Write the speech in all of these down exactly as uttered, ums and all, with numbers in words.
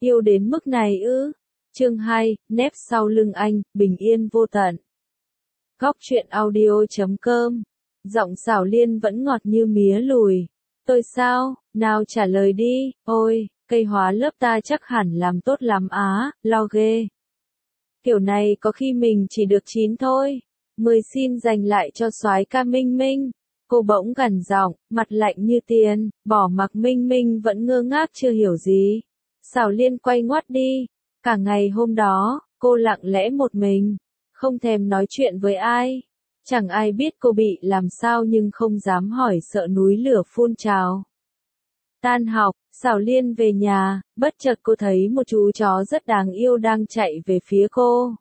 Yêu đến mức này ư? Chương hai, nép sau lưng anh, bình yên vô tận. Góc truyện audio chấm com. Giọng Xảo Liên vẫn ngọt như mía lùi. Tôi sao? Nào trả lời đi. Ôi, cây hóa lớp ta chắc hẳn làm tốt lắm á, lo ghê. Kiểu này có khi mình chỉ được chín thôi. Mười xin dành lại cho soái ca Minh Minh. Cô bỗng gằn giọng, mặt lạnh như tiền, bỏ mặc Minh Minh vẫn ngơ ngác chưa hiểu gì. Xảo Liên quay ngoắt đi. Cả ngày hôm đó, cô lặng lẽ một mình, không thèm nói chuyện với ai. Chẳng ai biết cô bị làm sao nhưng không dám hỏi sợ núi lửa phun trào. Tan học, Xảo Liên về nhà, bất chợt cô thấy một chú chó rất đáng yêu đang chạy về phía cô.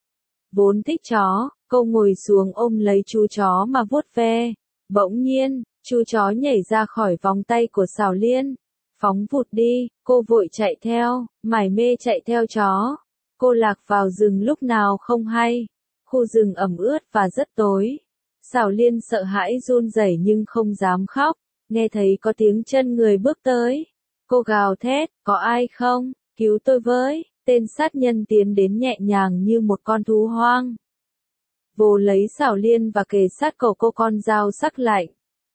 Vốn thích chó, cô ngồi xuống ôm lấy chú chó mà vuốt ve. Bỗng nhiên, chú chó nhảy ra khỏi vòng tay của Xảo Liên. Phóng vụt đi, cô vội chạy theo, mải mê chạy theo chó. Cô lạc vào rừng lúc nào không hay. Khu rừng ẩm ướt và rất tối. Xảo Liên sợ hãi run rẩy nhưng không dám khóc. Nghe thấy có tiếng chân người bước tới. Cô gào thét, có ai không? Cứu tôi với. Tên sát nhân tiến đến nhẹ nhàng như một con thú hoang. Vồ lấy Xảo Liên và kề sát cổ cô con dao sắc lạnh.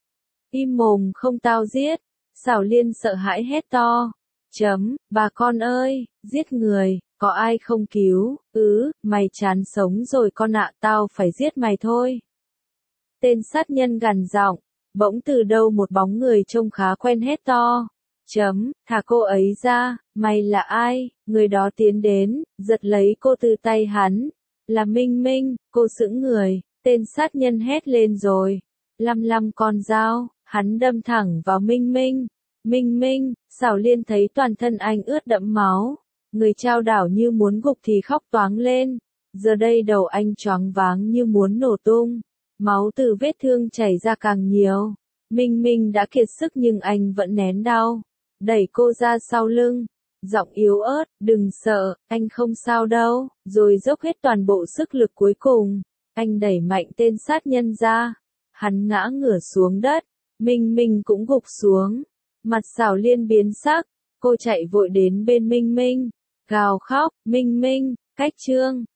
Im mồm không tao giết. Xảo Liên sợ hãi hét to. Chấm, bà con ơi, giết người, có ai không cứu? Ừ, mày chán sống rồi con ạ, tao phải giết mày thôi. Tên sát nhân gằn giọng, bỗng từ đâu một bóng người trông khá quen hét to. Chấm, thả cô ấy ra, mày là ai? Người đó tiến đến, giật lấy cô từ tay hắn. Là Minh Minh, cô sững người, tên sát nhân hét lên rồi. Lăm lăm con dao, hắn đâm thẳng vào Minh Minh. Minh Minh, Xảo Liên thấy toàn thân anh ướt đẫm máu. Người chao đảo như muốn gục thì khóc toáng lên. Giờ đây đầu anh choáng váng như muốn nổ tung. Máu từ vết thương chảy ra càng nhiều. Minh Minh đã kiệt sức nhưng anh vẫn nén đau. Đẩy cô ra sau lưng. Giọng yếu ớt, đừng sợ, anh không sao đâu. Rồi dốc hết toàn bộ sức lực cuối cùng. Anh đẩy mạnh tên sát nhân ra. Hắn ngã ngửa xuống đất. Minh Minh cũng gục xuống. Mặt Xảo Liên biến sắc. Cô chạy vội đến bên Minh Minh. Gào khóc, Minh Minh, cách trương,